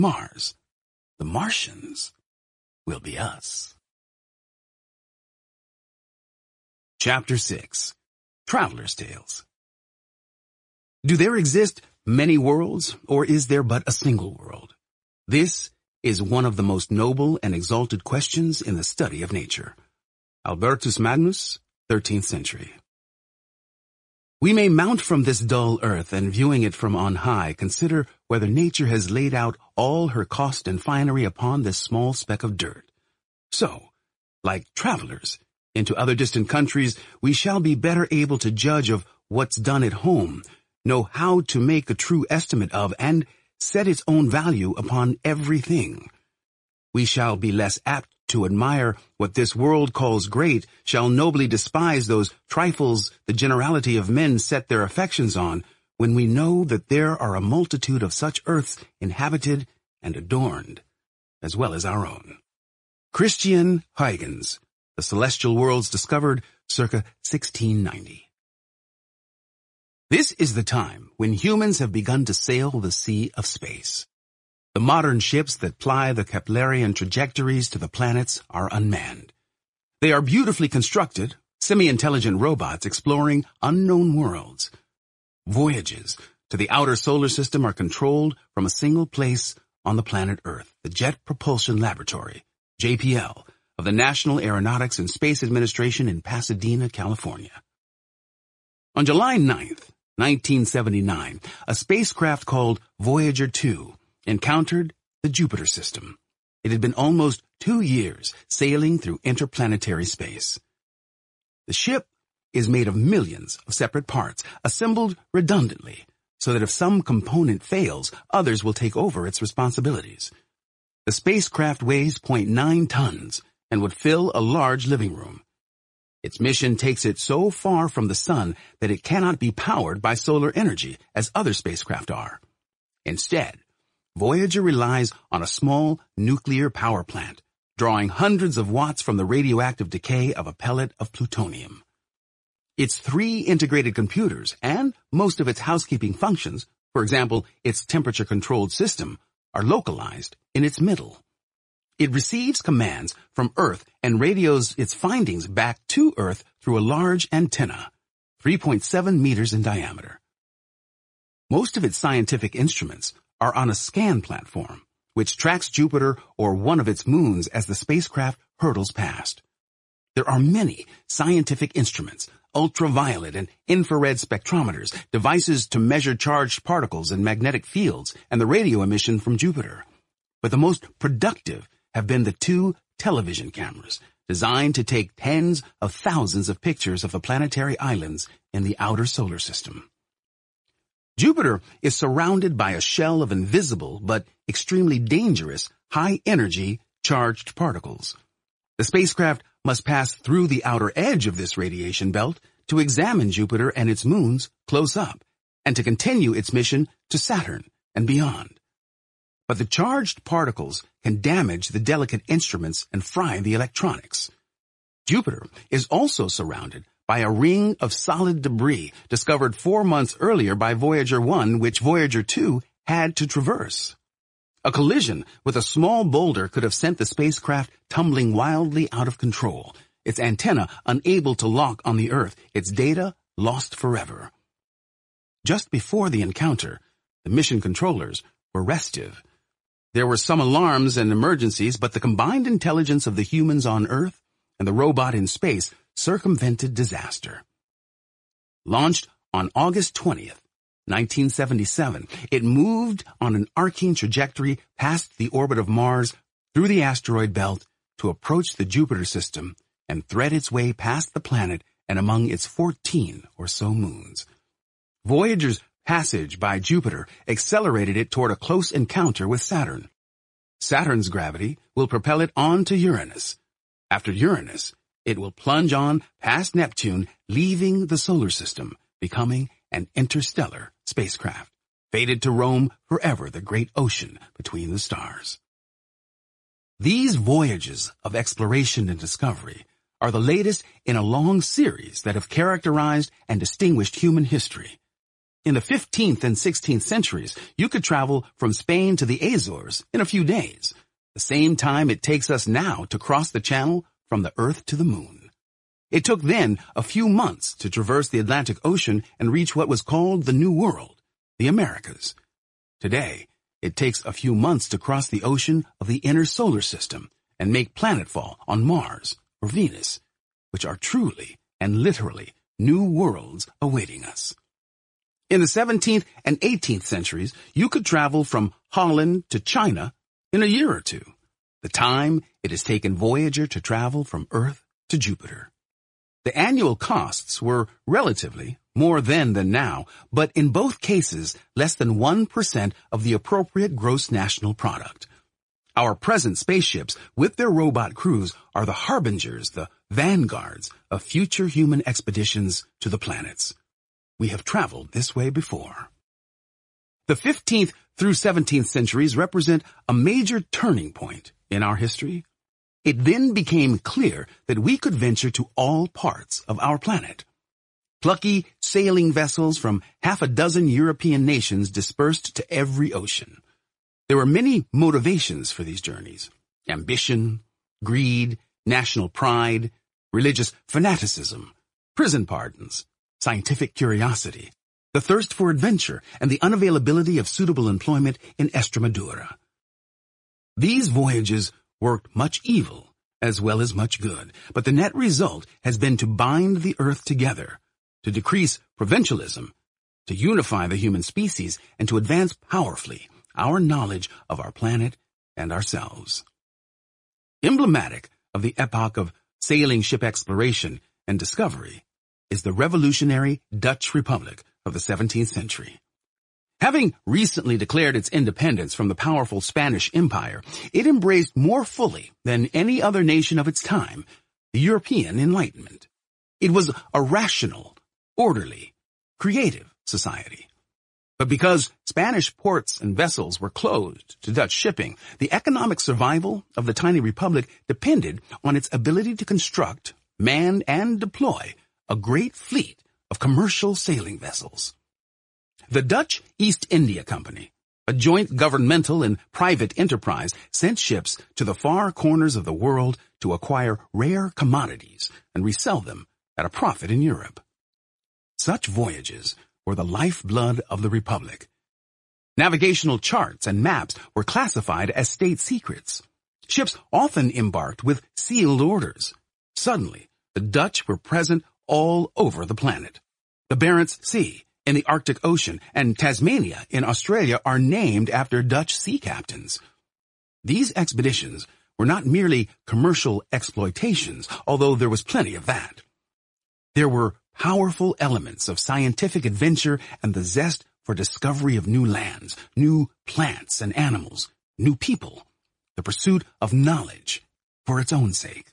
Mars. The Martians will be us. Chapter 6. Traveler's Tales. Do there exist many worlds, or is there but a single world? This is one of the most noble and exalted questions in the study of nature. Albertus Magnus, 13th century. We may mount from this dull earth and, viewing it from on high, consider whether nature has laid out all her cost and finery upon this small speck of dirt. So, like travelers into other distant countries, we shall be better able to judge of what's done at home, know how to make a true estimate of, and set its own value upon everything. We shall be less apt to admire what this world calls great, shall nobly despise those trifles the generality of men set their affections on, when we know that there are a multitude of such earths inhabited and adorned, as well as our own. Christian Huygens, The Celestial Worlds Discovered, circa 1690. This is the time when humans have begun to sail the sea of space. The modern ships that ply the Keplerian trajectories to the planets are unmanned. They are beautifully constructed, semi-intelligent robots exploring unknown worlds. Voyages to the outer solar system are controlled from a single place on the planet Earth, the Jet Propulsion Laboratory, JPL, of the National Aeronautics and Space Administration in Pasadena, California. On July 9th, 1979, a spacecraft called Voyager 2 encountered the Jupiter system. It had been almost 2 years sailing through interplanetary space. The ship is made of millions of separate parts, assembled redundantly, so that if some component fails, others will take over its responsibilities. The spacecraft weighs 0.9 tons and would fill a large living room. Its mission takes it so far from the sun that it cannot be powered by solar energy as other spacecraft are. Instead, Voyager relies on a small nuclear power plant, drawing hundreds of watts from the radioactive decay of a pellet of plutonium. Its 3 integrated computers and most of its housekeeping functions, for example, its temperature-controlled system, are localized in its middle. It receives commands from Earth and radios its findings back to Earth through a large antenna, 3.7 meters in diameter. Most of its scientific instruments are on a scan platform, which tracks Jupiter or one of its moons as the spacecraft hurtles past. There are many scientific instruments, ultraviolet and infrared spectrometers, devices to measure charged particles and magnetic fields, and the radio emission from Jupiter. But the most productive have been the 2 television cameras, designed to take tens of thousands of pictures of the planetary islands in the outer solar system. Jupiter is surrounded by a shell of invisible but extremely dangerous high-energy charged particles. The spacecraft must pass through the outer edge of this radiation belt to examine Jupiter and its moons close up, and to continue its mission to Saturn and beyond. But the charged particles can damage the delicate instruments and fry the electronics. Jupiter is also surrounded by a ring of solid debris discovered 4 months earlier by Voyager 1, which Voyager 2 had to traverse. A collision with a small boulder could have sent the spacecraft tumbling wildly out of control, its antenna unable to lock on the Earth, its data lost forever. Just before the encounter, the mission controllers were restive. There were some alarms and emergencies, but the combined intelligence of the humans on Earth and the robot in space circumvented disaster. Launched on August 20th, 1977, it moved on an arcing trajectory past the orbit of Mars through the asteroid belt to approach the Jupiter system and thread its way past the planet and among its 14 or so moons. Voyager's passage by Jupiter accelerated it toward a close encounter with Saturn. Saturn's gravity will propel it on to Uranus. After Uranus, it will plunge on past Neptune, leaving the solar system, becoming an interstellar spacecraft, fated to roam forever the great ocean between the stars. These voyages of exploration and discovery are the latest in a long series that have characterized and distinguished human history. In the 15th and 16th centuries, you could travel from Spain to the Azores in a few days, the same time it takes us now to cross the channel from the Earth to the Moon. It took then a few months to traverse the Atlantic Ocean and reach what was called the New World, the Americas. Today, it takes a few months to cross the ocean of the inner solar system and make planetfall on Mars or Venus, which are truly and literally new worlds awaiting us. In the 17th and 18th centuries, you could travel from Holland to China in a year or two, the time it has taken Voyager to travel from Earth to Jupiter. The annual costs were relatively more then than now, but in both cases less than 1% of the appropriate gross national product. Our present spaceships, with their robot crews, are the harbingers, the vanguards of future human expeditions to the planets. We have traveled this way before. The 15th through 17th centuries represent a major turning point in our history. It then became clear that we could venture to all parts of our planet. Plucky sailing vessels from half a dozen European nations dispersed to every ocean. There were many motivations for these journeys: ambition, greed, national pride, religious fanaticism, prison pardons, scientific curiosity, the thirst for adventure, and the unavailability of suitable employment in Estremadura. These voyages worked much evil as well as much good, but the net result has been to bind the earth together, to decrease provincialism, to unify the human species, and to advance powerfully our knowledge of our planet and ourselves. Emblematic of the epoch of sailing ship exploration and discovery is the revolutionary Dutch Republic of the 17th century. Having recently declared its independence from the powerful Spanish Empire, it embraced more fully than any other nation of its time the European Enlightenment. It was a rational, orderly, creative society. But because Spanish ports and vessels were closed to Dutch shipping, the economic survival of the tiny republic depended on its ability to construct, man, and deploy a great fleet of commercial sailing vessels. The Dutch East India Company, a joint governmental and private enterprise, sent ships to the far corners of the world to acquire rare commodities and resell them at a profit in Europe. Such voyages were the lifeblood of the Republic. Navigational charts and maps were classified as state secrets. Ships often embarked with sealed orders. Suddenly, the Dutch were present all over the planet. The Barents Sea in the Arctic Ocean and Tasmania in Australia are named after Dutch sea captains. These expeditions were not merely commercial exploitations, although there was plenty of that. There were powerful elements of scientific adventure and the zest for discovery of new lands, new plants and animals, new people, the pursuit of knowledge for its own sake.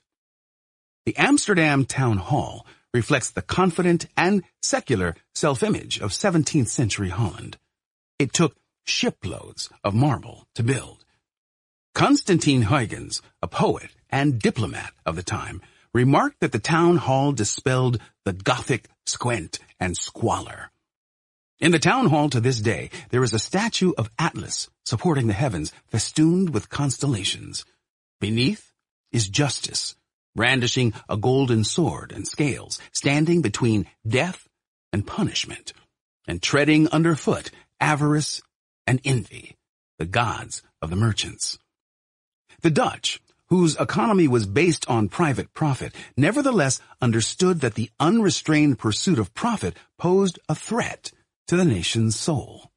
The Amsterdam Town Hall reflects the confident and secular self-image of 17th century Holland. It took shiploads of marble to build. Constantine Huygens, a poet and diplomat of the time, remarked that the town hall dispelled the Gothic squint and squalor. In the town hall to this day, there is a statue of Atlas supporting the heavens, festooned with constellations. Beneath is Justice, brandishing a golden sword and scales, standing between death and punishment, and treading underfoot avarice and envy, the gods of the merchants. The Dutch, whose economy was based on private profit, nevertheless understood that the unrestrained pursuit of profit posed a threat to the nation's soul.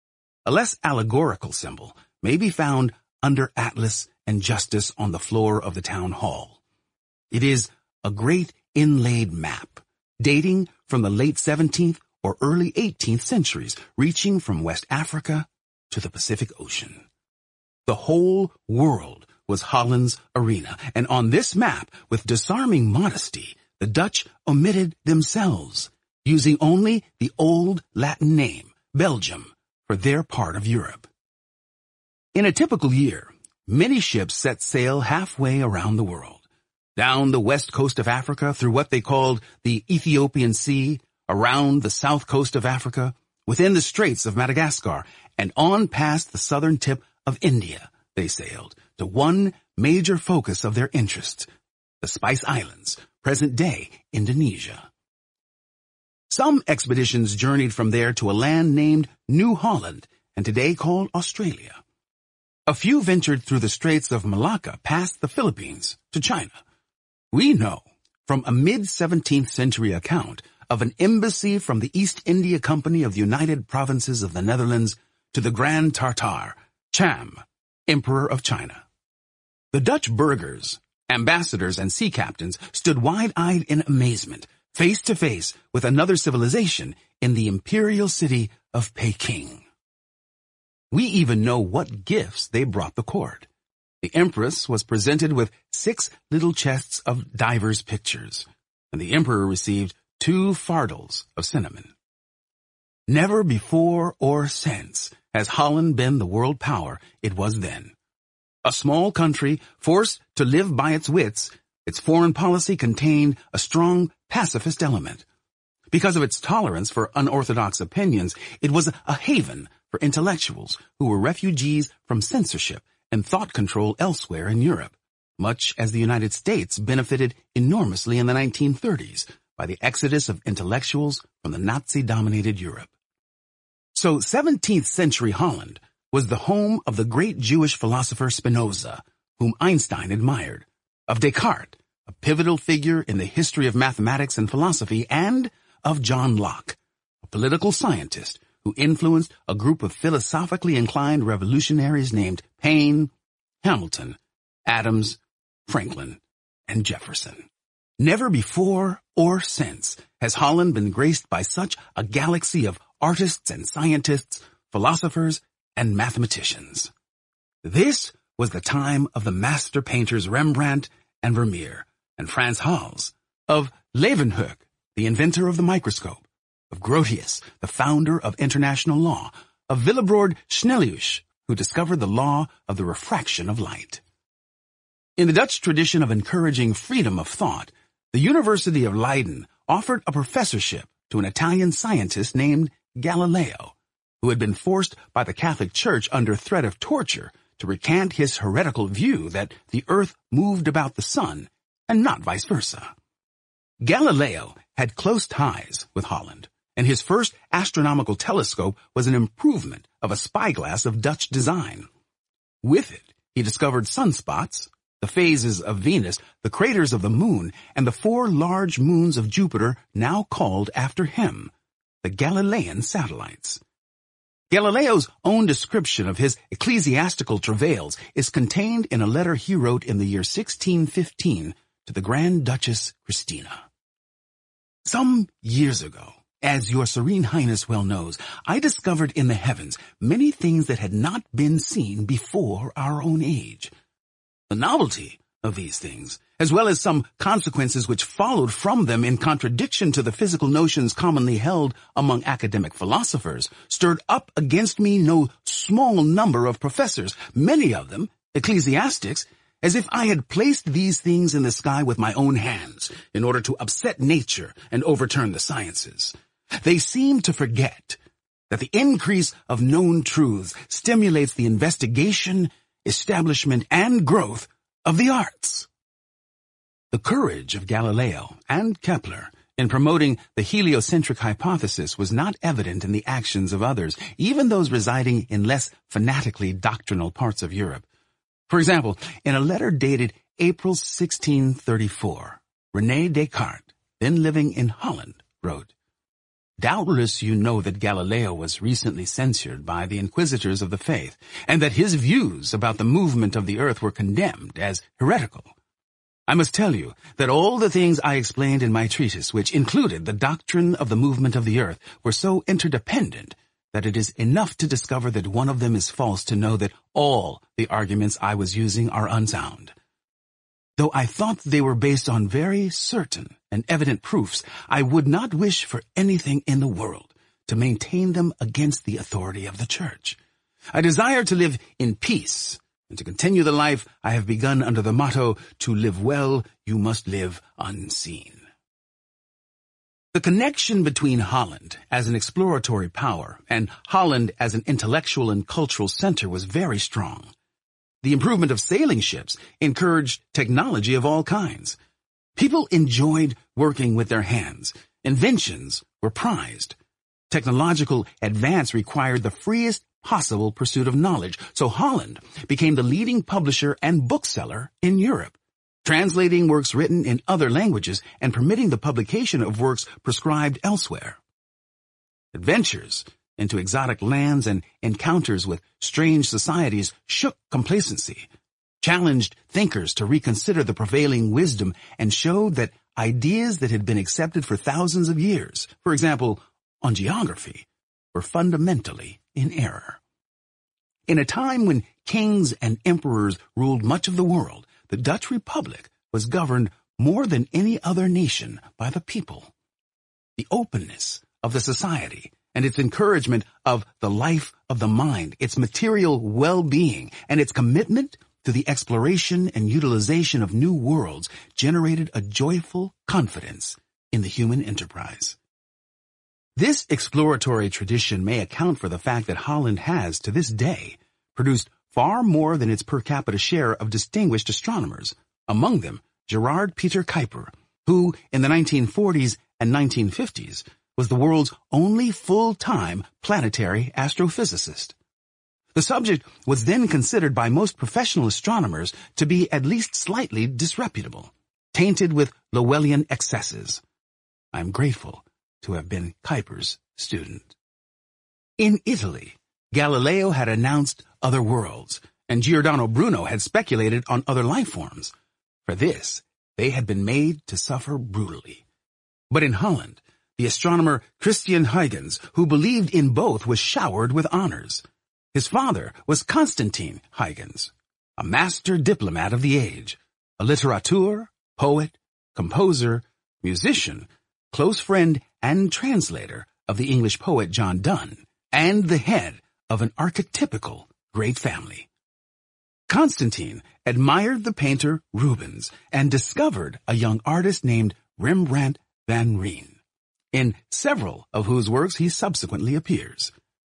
A less allegorical symbol may be found under Atlas and Justice on the floor of the town hall. It is a great inlaid map, dating from the late 17th or early 18th centuries, reaching from West Africa to the Pacific Ocean. The whole world was Holland's arena, and on this map, with disarming modesty, the Dutch omitted themselves, using only the old Latin name, Belgium, for their part of Europe. In a typical year, many ships set sail halfway around the world. Down the west coast of Africa through what they called the Ethiopian Sea, around the south coast of Africa, Within the straits of Madagascar and on past the southern tip of India, they sailed to one major focus of their interests, the Spice Islands, present-day Indonesia. Some expeditions journeyed from there to a land named New Holland and today called Australia. A few ventured through the Straits of Malacca past the Philippines to China. We know from a mid-17th century account of an embassy from the East India Company of the United Provinces of the Netherlands to the Grand Tartar, Cham, Emperor of China. The Dutch burghers, ambassadors, and sea captains stood wide-eyed in amazement, face to face with another civilization in the imperial city of Peking. We even know what gifts they brought the court. The empress was presented with 6 little chests of divers' pictures, and the emperor received 2 fardels of cinnamon. Never before or since has Holland been the world power it was then. A small country forced to live by its wits, its foreign policy contained a strong pacifist element. Because of its tolerance for unorthodox opinions, it was a haven for intellectuals who were refugees from censorship and thought control elsewhere in Europe, much as the United States benefited enormously in the 1930s by the exodus of intellectuals from the Nazi-dominated Europe. So 17th century Holland was the home of the great Jewish philosopher Spinoza, whom Einstein admired, of Descartes, a pivotal figure in the history of mathematics and philosophy, and of John Locke, a political scientist who influenced a group of philosophically inclined revolutionaries named Paine, Hamilton, Adams, Franklin, and Jefferson. Never before or since has Holland been graced by such a galaxy of artists and scientists, philosophers, and mathematicians. This was the time of the master painters Rembrandt and Vermeer, and Frans Hals, of Leeuwenhoek, the inventor of the microscope, of Grotius, the founder of international law, of Willebrord Snellius, who discovered the law of the refraction of light. In the Dutch tradition of encouraging freedom of thought, the University of Leiden offered a professorship to an Italian scientist named Galileo, who had been forced by the Catholic Church under threat of torture to recant his heretical view that the earth moved about the sun and not vice versa. Galileo had close ties with Holland, and his first astronomical telescope was an improvement of a spyglass of Dutch design. With it, he discovered sunspots, the phases of Venus, the craters of the moon, and the 4 large moons of Jupiter now called after him, the Galilean satellites. Galileo's own description of his ecclesiastical travails is contained in a letter he wrote in the year 1615 to the Grand Duchess Christina. Some years ago, as your Serene Highness well knows, I discovered in the heavens many things that had not been seen before our own age. The novelty of these things, as well as some consequences which followed from them in contradiction to the physical notions commonly held among academic philosophers, stirred up against me no small number of professors, many of them ecclesiastics, as if I had placed these things in the sky with my own hands in order to upset nature and overturn the sciences. They seem to forget that the increase of known truths stimulates the investigation, establishment, and growth of the arts. The courage of Galileo and Kepler in promoting the heliocentric hypothesis was not evident in the actions of others, even those residing in less fanatically doctrinal parts of Europe. For example, in a letter dated April 1634, René Descartes, then living in Holland, wrote, "Doubtless you know that Galileo was recently censured by the inquisitors of the faith, and that his views about the movement of the earth were condemned as heretical. I must tell you that all the things I explained in my treatise, which included the doctrine of the movement of the earth, were so interdependent that it is enough to discover that one of them is false to know that all the arguments I was using are unsound. Though I thought they were based on very certain and evident proofs, I would not wish for anything in the world to maintain them against the authority of the Church. I desire to live in peace and to continue the life I have begun under the motto, to live well, you must live unseen." The connection between Holland as an exploratory power and Holland as an intellectual and cultural center was very strong. The improvement of sailing ships encouraged technology of all kinds. People enjoyed working with their hands. Inventions were prized. Technological advance required the freest possible pursuit of knowledge, so Holland became the leading publisher and bookseller in Europe, translating works written in other languages and permitting the publication of works prescribed elsewhere. Adventures into exotic lands and encounters with strange societies shook complacency, challenged thinkers to reconsider the prevailing wisdom, and showed that ideas that had been accepted for thousands of years, for example, on geography, were fundamentally in error. In a time when kings and emperors ruled much of the world, the Dutch Republic was governed more than any other nation by the people. The openness of the society and its encouragement of the life of the mind, its material well-being, and its commitment to the exploration and utilization of new worlds generated a joyful confidence in the human enterprise. This exploratory tradition may account for the fact that Holland has, to this day, produced far more than its per capita share of distinguished astronomers, among them Gerard Peter Kuiper, who, in the 1940s and 1950s, was the world's only full-time planetary astrophysicist. The subject was then considered by most professional astronomers to be at least slightly disreputable, tainted with Lowellian excesses. I am grateful to have been Kuiper's student. In Italy, Galileo had announced other worlds, and Giordano Bruno had speculated on other life forms. For this, they had been made to suffer brutally. But in Holland, the astronomer Christian Huygens, who believed in both, was showered with honors. His father was Constantine Huygens, a master diplomat of the age, a litterateur, poet, composer, musician, close friend and translator of the English poet John Donne, and the head of an archetypical great family. Constantine admired the painter Rubens and discovered a young artist named Rembrandt van Rijn, in several of whose works he subsequently appears.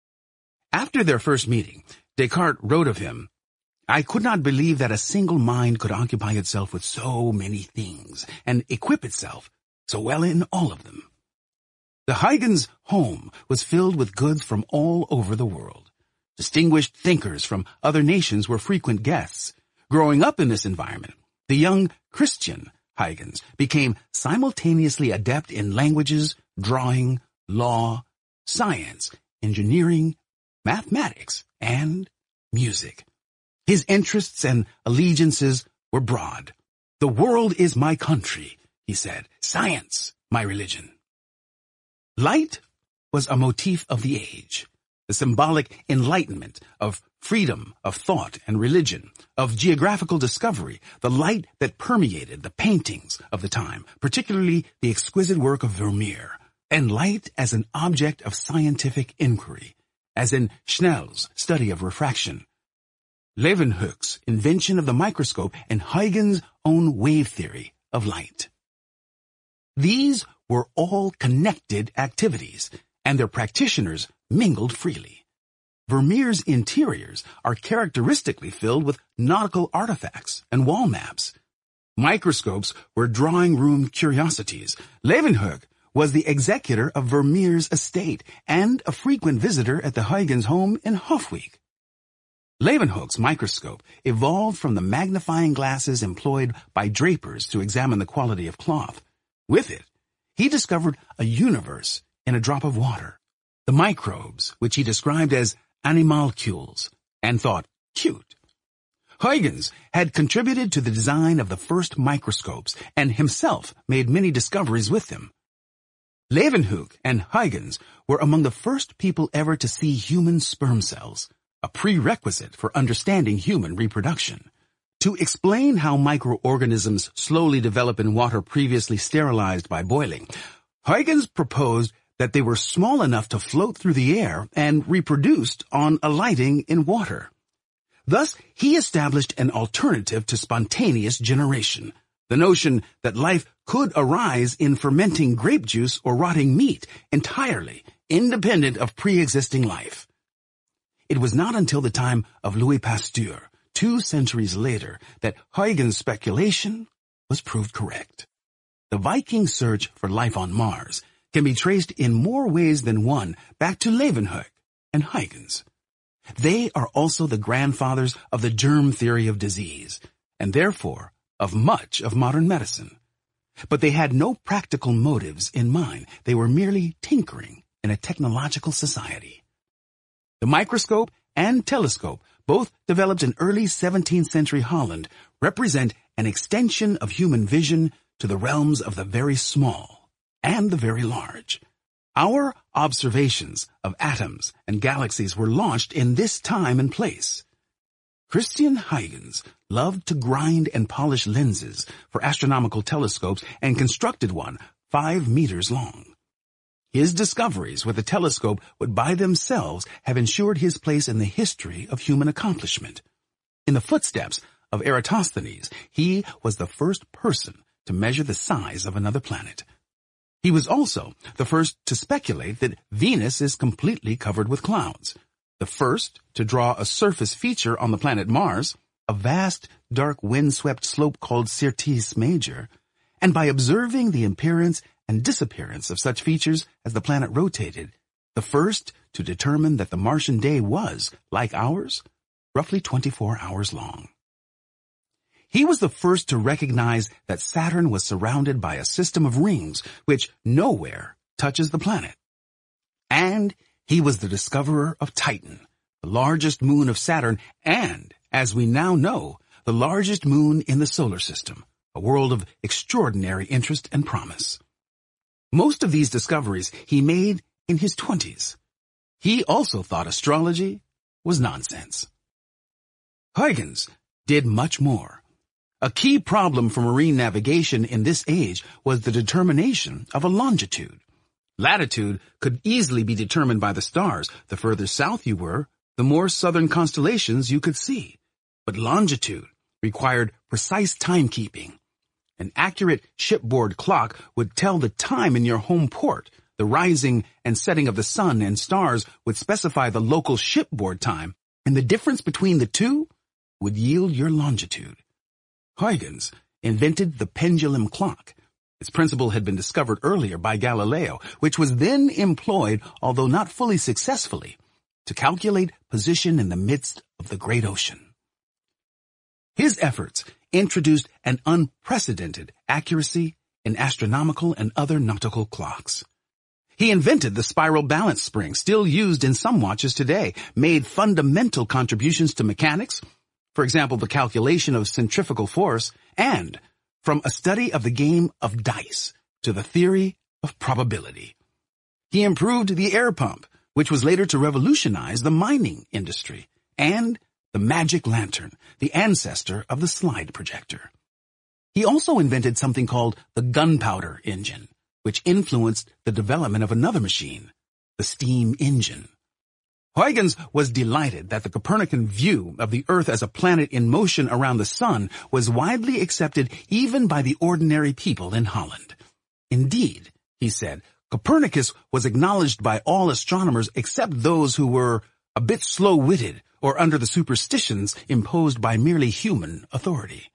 After their first meeting, Descartes wrote of him, "I could not believe that a single mind could occupy itself with so many things and equip itself so well in all of them." The Huygens home was filled with goods from all over the world. Distinguished thinkers from other nations were frequent guests. Growing up in this environment, the young Christian Huygens became simultaneously adept in languages, drawing, law, science, engineering, mathematics, and music. His interests and allegiances were broad. "The world is my country," he said. "Science, my religion." Light was a motif of the age, the symbolic enlightenment of freedom of thought and religion, of geographical discovery, the light that permeated the paintings of the time, particularly the exquisite work of Vermeer, and light as an object of scientific inquiry, as in Snell's study of refraction, Leeuwenhoek's invention of the microscope, and Huygens' own wave theory of light. These were all connected activities, and their practitioners mingled freely. Vermeer's interiors are characteristically filled with nautical artifacts and wall maps. Microscopes were drawing room curiosities. Leeuwenhoek was the executor of Vermeer's estate and a frequent visitor at the Huygens home in Hofwijk. Leeuwenhoek's microscope evolved from the magnifying glasses employed by drapers to examine the quality of cloth. With it, he discovered a universe in a drop of water, the microbes, which he described as animalcules, and thought cute. Huygens had contributed to the design of the first microscopes and himself made many discoveries with them. Leeuwenhoek and Huygens were among the first people ever to see human sperm cells, a prerequisite for understanding human reproduction. To explain how microorganisms slowly develop in water previously sterilized by boiling, Huygens proposed that they were small enough to float through the air and reproduced on alighting in water. Thus, he established an alternative to spontaneous generation, The notion that life could arise in fermenting grape juice or rotting meat, entirely independent of pre-existing life. It was not until the time of Louis Pasteur, 2 centuries later, that Huygens' speculation was proved correct. The Viking search for life on Mars can be traced in more ways than one back to Leeuwenhoek and Huygens. They are also the grandfathers of the germ theory of disease, and therefore of much of modern medicine. But they had no practical motives in mind. They were merely tinkering in a technological society. The microscope and telescope, both developed in early 17th century Holland, represent an extension of human vision to the realms of the very small and the very large. Our observations of atoms and galaxies were launched in this time and place. Christian Huygens loved to grind and polish lenses for astronomical telescopes and constructed one 5 meters long. His discoveries with the telescope would by themselves have ensured his place in the history of human accomplishment. In the footsteps of Eratosthenes, he was the first person to measure the size of another planet. He was also the first to speculate that Venus is completely covered with clouds, the first to draw a surface feature on the planet Mars, a vast, dark, wind-swept slope called Syrtis Major, and by observing the appearance and disappearance of such features as the planet rotated, the first to determine that the Martian day was, like ours, roughly 24 hours long. He was the first to recognize that Saturn was surrounded by a system of rings which nowhere touches the planet. And he was the discoverer of Titan, the largest moon of Saturn and, as we now know, the largest moon in the solar system, a world of extraordinary interest and promise. Most of these discoveries he made in his 20s. He also thought astrology was nonsense. Huygens did much more. A key problem for marine navigation in this age was the determination of a longitude. Latitude could easily be determined by the stars. The further south you were, the more southern constellations you could see. But longitude required precise timekeeping. An accurate shipboard clock would tell the time in your home port. The rising and setting of the sun and stars would specify the local shipboard time, and the difference between the two would yield your longitude. Huygens invented the pendulum clock. Its principle had been discovered earlier by Galileo, which was then employed, although not fully successfully, to calculate position in the midst of the great ocean. His efforts introduced an unprecedented accuracy in astronomical and other nautical clocks. He invented the spiral balance spring, still used in some watches today, made fundamental contributions to mechanics, for example, the calculation of centrifugal force, and from a study of the game of dice to the theory of probability. He improved the air pump, which was later to revolutionize the mining industry, and the magic lantern, the ancestor of the slide projector. He also invented something called the gunpowder engine, which influenced the development of another machine, the steam engine. Huygens was delighted that the Copernican view of the Earth as a planet in motion around the sun was widely accepted even by the ordinary people in Holland. Indeed, he said, Copernicus was acknowledged by all astronomers except those who were a bit slow-witted or under the superstitions imposed by merely human authority.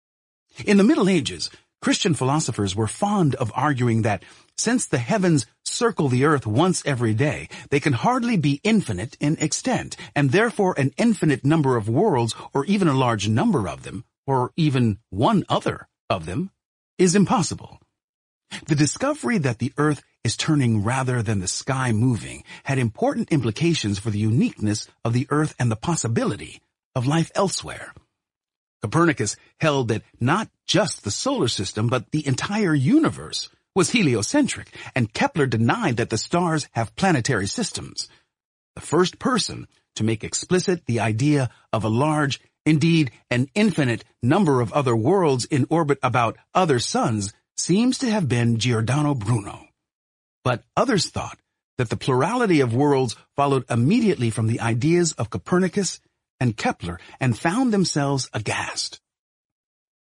In the Middle Ages, Christian philosophers were fond of arguing that since the heavens circle the earth once every day, they can hardly be infinite in extent, and therefore an infinite number of worlds, or even a large number of them, or even one other of them, is impossible. The discovery that the earth is turning rather than the sky moving had important implications for the uniqueness of the earth and the possibility of life elsewhere. Copernicus held that not just the solar system, but the entire universe was heliocentric, and Kepler denied that the stars have planetary systems. The first person to make explicit the idea of a large, indeed an infinite number of other worlds in orbit about other suns seems to have been Giordano Bruno. But others thought that the plurality of worlds followed immediately from the ideas of Copernicus and Kepler and found themselves aghast.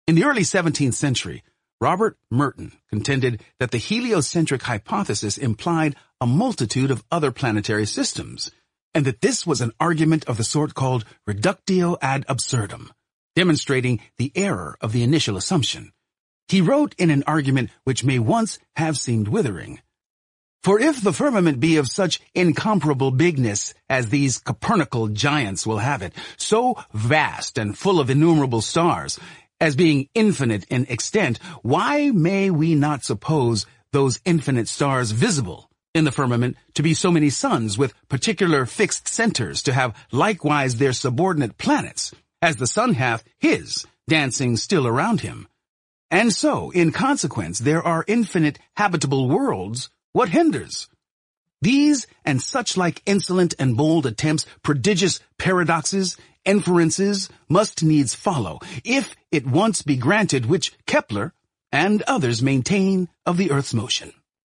In the early 17th century, Robert Merton contended that the heliocentric hypothesis implied a multitude of other planetary systems, and that this was an argument of the sort called reductio ad absurdum, demonstrating the error of the initial assumption. He wrote in an argument which may once have seemed withering, "For if the firmament be of such incomparable bigness as these Copernical giants will have it, so vast and full of innumerable stars, as being infinite in extent, why may we not suppose those infinite stars visible in the firmament to be so many suns with particular fixed centers, to have likewise their subordinate planets, as the sun hath his, dancing still around him? And so, in consequence, there are infinite habitable worlds. What hinders? These and such like insolent and bold attempts, prodigious paradoxes, inferences, must needs follow, if it once be granted, which Kepler and others maintain of the earth's motion."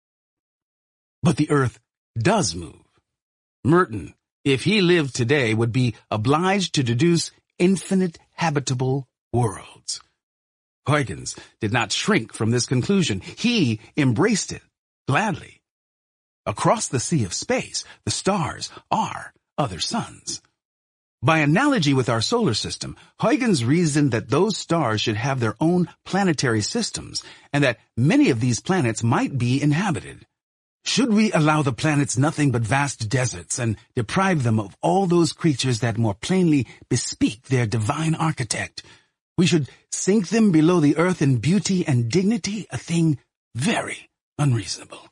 But the earth does move. Merton, if he lived today, would be obliged to deduce infinite habitable worlds. Huygens did not shrink from this conclusion. Huygens embraced it gladly. Across the sea of space, the stars are other suns. By analogy with our solar system, Huygens reasoned that those stars should have their own planetary systems, and that many of these planets might be inhabited. Should we allow the planets nothing but vast deserts, and deprive them of all those creatures that more plainly bespeak their divine architect, we should sink them below the earth in beauty and dignity, a thing very unreasonable.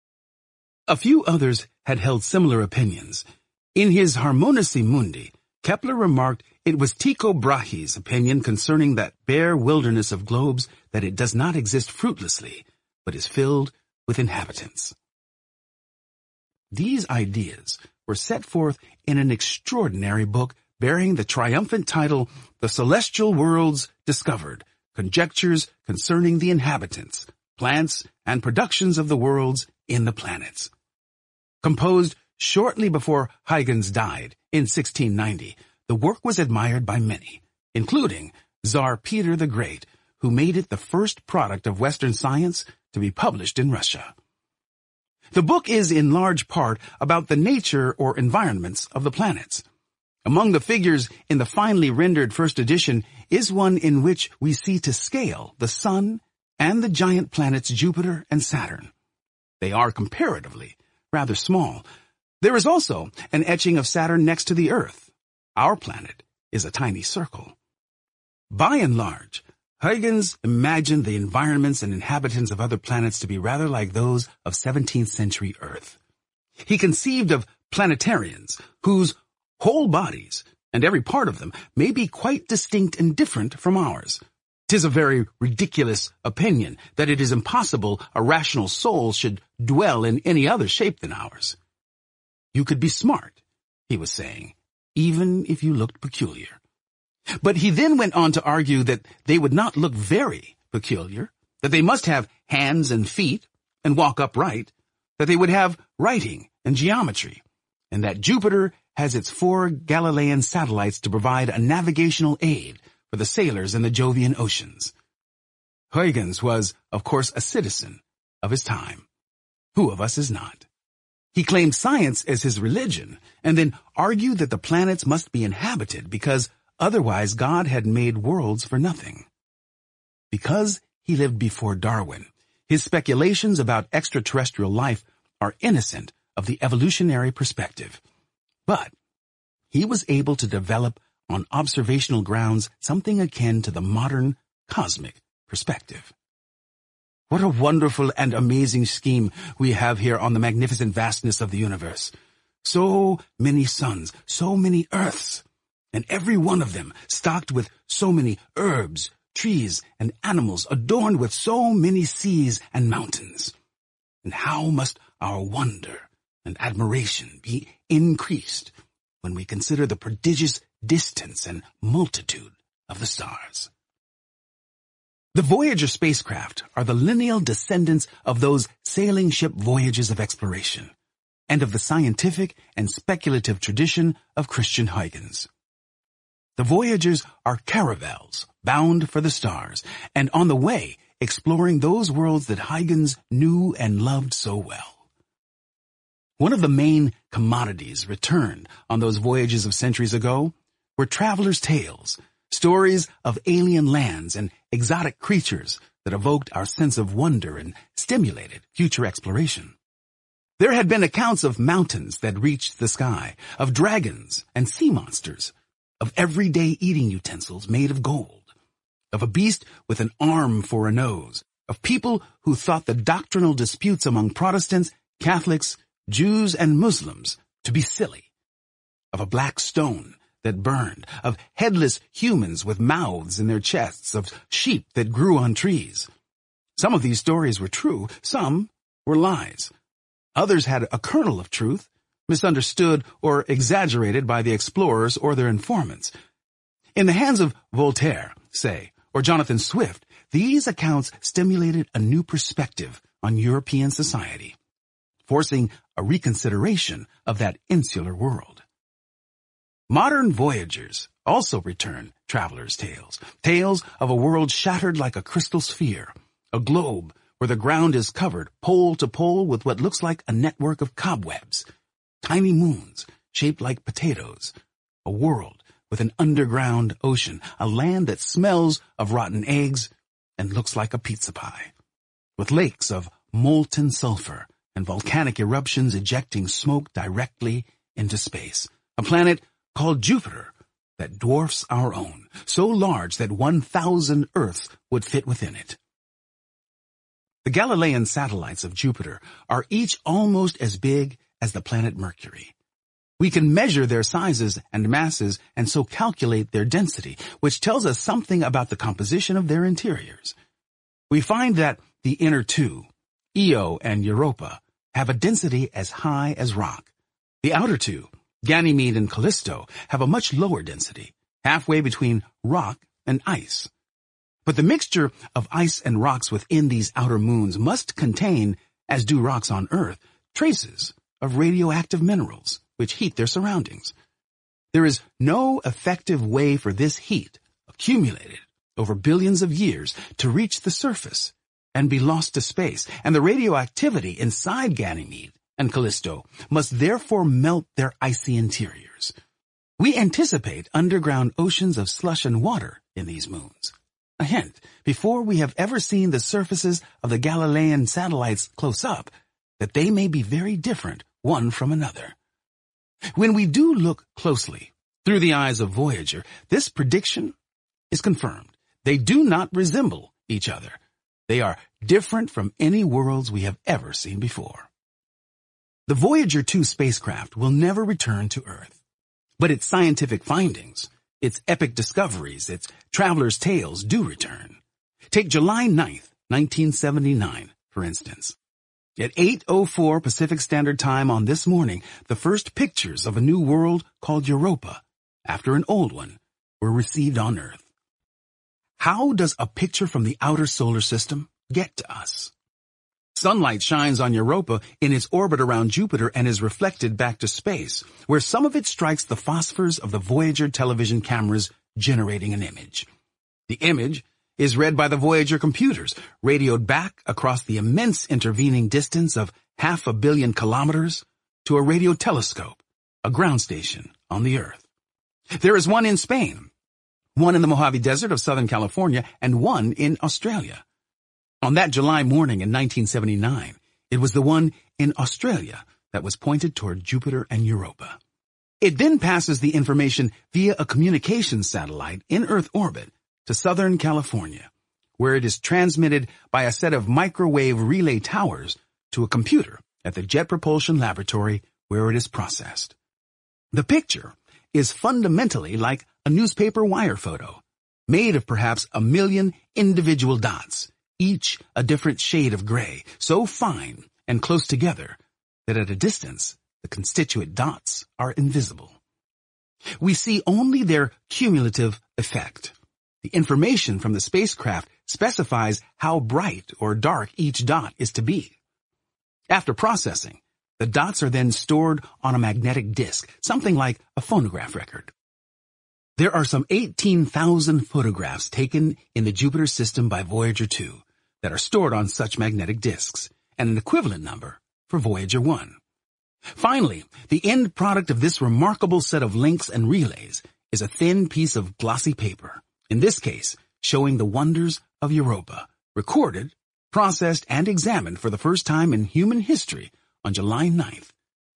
A few others had held similar opinions. In his Harmonici Mundi, Kepler remarked it was Tycho Brahe's opinion concerning that bare wilderness of globes that it does not exist fruitlessly, but is filled with inhabitants. These ideas were set forth in an extraordinary book bearing the triumphant title, The Celestial Worlds Discovered, Conjectures Concerning the Inhabitants, Plants, and Productions of the Worlds in the Planets. Composed shortly before Huygens died in 1690, the work was admired by many, including Tsar Peter the Great, who made it the first product of Western science to be published in Russia. The book is in large part about the nature or environments of the planets. Among the figures in the finely rendered first edition is one in which we see to scale the Sun and the giant planets Jupiter and Saturn. They are comparatively rather small. There is also an etching of Saturn next to the Earth. Our planet is a tiny circle. By and large, Huygens imagined the environments and inhabitants of other planets to be rather like those of 17th century Earth. He conceived of planetarians whose whole bodies and every part of them may be quite distinct and different from ours. 'Tis a very ridiculous opinion that it is impossible a rational soul should dwell in any other shape than ours. You could be smart, he was saying, even if you looked peculiar. But he then went on to argue that they would not look very peculiar, that they must have hands and feet and walk upright, that they would have writing and geometry, and that Jupiter has its 4 Galilean satellites to provide a navigational aid for the sailors in the Jovian oceans. Huygens was, of course, a citizen of his time. Who of us is not? He claimed science as his religion, and then argued that the planets must be inhabited because otherwise God had made worlds for nothing. Because he lived before Darwin, his speculations about extraterrestrial life are innocent of the evolutionary perspective. But he was able to develop on observational grounds something akin to the modern cosmic perspective. What a wonderful and amazing scheme we have here on the magnificent vastness of the universe. So many suns, so many earths, and every one of them stocked with so many herbs, trees, and animals, adorned with so many seas and mountains. And how must our wonder and admiration be increased when we consider the prodigious distance and multitude of the stars. The Voyager spacecraft are the lineal descendants of those sailing ship voyages of exploration, and of the scientific and speculative tradition of Christian Huygens. The Voyagers are caravels bound for the stars, and on the way exploring those worlds that Huygens knew and loved so well. One of the main commodities returned on those voyages of centuries ago were travelers' tales, stories of alien lands and exotic creatures that evoked our sense of wonder and stimulated future exploration. There had been accounts of mountains that reached the sky, of dragons and sea monsters, of everyday eating utensils made of gold, of a beast with an arm for a nose, of people who thought the doctrinal disputes among Protestants, Catholics, Jews, and Muslims to be silly, of a black stone that burned, of headless humans with mouths in their chests, of sheep that grew on trees. Some of these stories were true, some were lies. Others had a kernel of truth, misunderstood or exaggerated by the explorers or their informants. In the hands of Voltaire, say, or Jonathan Swift, these accounts stimulated a new perspective on European society, forcing a reconsideration of that insular world. Modern voyagers also return travelers' tales, tales of a world shattered like a crystal sphere, a globe where the ground is covered pole to pole with what looks like a network of cobwebs, tiny moons shaped like potatoes, a world with an underground ocean, a land that smells of rotten eggs and looks like a pizza pie, with lakes of molten sulfur and volcanic eruptions ejecting smoke directly into space, a planet called Jupiter that dwarfs our own, so large that 1,000 Earths would fit within it. The Galilean satellites of Jupiter are each almost as big as the planet Mercury. We can measure their sizes and masses and so calculate their density, which tells us something about the composition of their interiors. We find that the inner two, Io and Europa, have a density as high as rock. The outer two, Ganymede and Callisto, have a much lower density, halfway between rock and ice. But the mixture of ice and rocks within these outer moons must contain, as do rocks on Earth, traces of radioactive minerals which heat their surroundings. There is no effective way for this heat, accumulated over billions of years, to reach the surface and be lost to space, and the radioactivity inside Ganymede and Callisto must therefore melt their icy interiors. We anticipate underground oceans of slush and water in these moons. A hint, before we have ever seen the surfaces of the Galilean satellites close up, that they may be very different one from another. When we do look closely through the eyes of Voyager, this prediction is confirmed. They do not resemble each other. They are different from any worlds we have ever seen before. The Voyager 2 spacecraft will never return to Earth, but its scientific findings, its epic discoveries, its travelers' tales do return. Take July 9th, 1979, for instance. At 8:04 Pacific Standard Time on this morning, the first pictures of a new world called Europa, after an old one, were received on Earth. How does a picture from the outer solar system get to us? Sunlight shines on Europa in its orbit around Jupiter and is reflected back to space, where some of it strikes the phosphors of the Voyager television cameras, generating an image. The image is read by the Voyager computers, radioed back across the immense intervening distance of 500 million kilometers to a radio telescope, a ground station on the Earth. There is one in Spain, one in the Mojave Desert of Southern California, and one in Australia. On that July morning in 1979, it was the one in Australia that was pointed toward Jupiter and Europa. It then passes the information via a communications satellite in Earth orbit to Southern California, where it is transmitted by a set of microwave relay towers to a computer at the Jet Propulsion Laboratory, where it is processed. The picture is fundamentally like a newspaper wire photo, made of perhaps 1 million individual dots, each a different shade of gray, so fine and close together that at a distance the constituent dots are invisible. We see only their cumulative effect. The information from the spacecraft specifies how bright or dark each dot is to be. After processing, the dots are then stored on a magnetic disk, something like a phonograph record. There are some 18,000 photographs taken in the Jupiter system by Voyager 2 that are stored on such magnetic disks, and an equivalent number for Voyager 1. Finally, the end product of this remarkable set of links and relays is a thin piece of glossy paper, in this case showing the wonders of Europa, recorded, processed, and examined for the first time in human history on July 9th,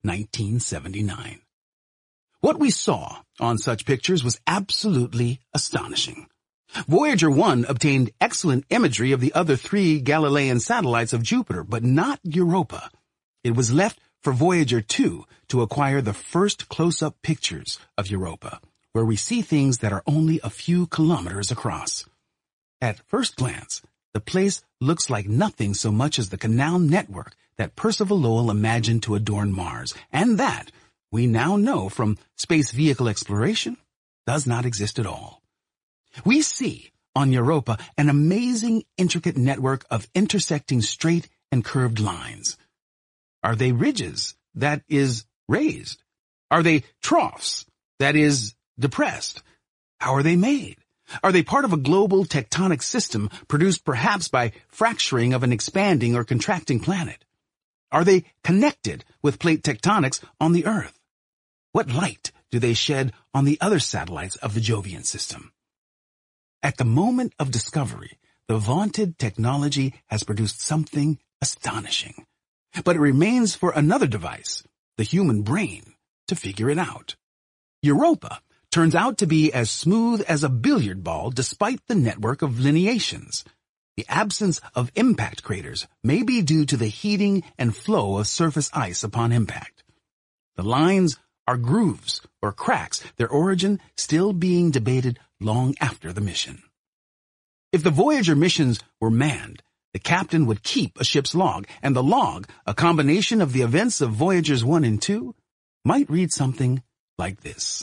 1979. What we saw on such pictures was absolutely astonishing. Voyager 1 obtained excellent imagery of the other 3 Galilean satellites of Jupiter, but not Europa. It was left for Voyager 2 to acquire the first close-up pictures of Europa, where we see things that are only a few kilometers across. At first glance, the place looks like nothing so much as the canal network that Percival Lowell imagined to adorn Mars, and that, we now know from space vehicle exploration, does not exist at all. We see on Europa an amazing intricate network of intersecting straight and curved lines. Are they ridges, that is, raised? Are they troughs, that is, depressed? How are they made? Are they part of a global tectonic system produced perhaps by fracturing of an expanding or contracting planet? Are they connected with plate tectonics on the Earth? What light do they shed on the other satellites of the Jovian system? At the moment of discovery, the vaunted technology has produced something astonishing. But it remains for another device, the human brain, to figure it out. Europa turns out to be as smooth as a billiard ball despite the network of lineations. The absence of impact craters may be due to the heating and flow of surface ice upon impact. The lines are grooves or cracks, their origin still being debated long after the mission. If the Voyager missions were manned, the captain would keep a ship's log, and the log, a combination of the events of Voyagers 1 and 2, might read something like this.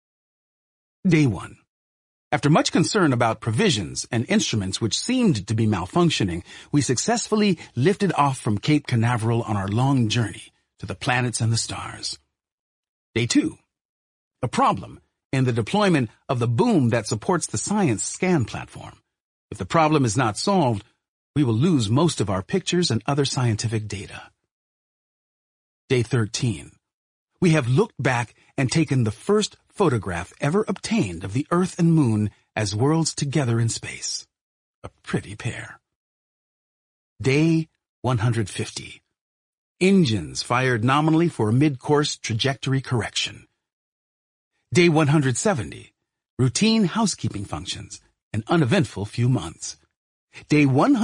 Day 1. After much concern about provisions and instruments which seemed to be malfunctioning, we successfully lifted off from Cape Canaveral on our long journey to the planets and the stars. Day 2. A problem in the deployment of the boom that supports the science scan platform. If the problem is not solved, we will lose most of our pictures and other scientific data. Day 13. We have looked back and taken the first photograph ever obtained of the Earth and Moon as worlds together in space. A pretty pair. Day 150. Engines fired nominally for mid-course trajectory correction. Day 170. Routine housekeeping functions, an uneventful few months. Day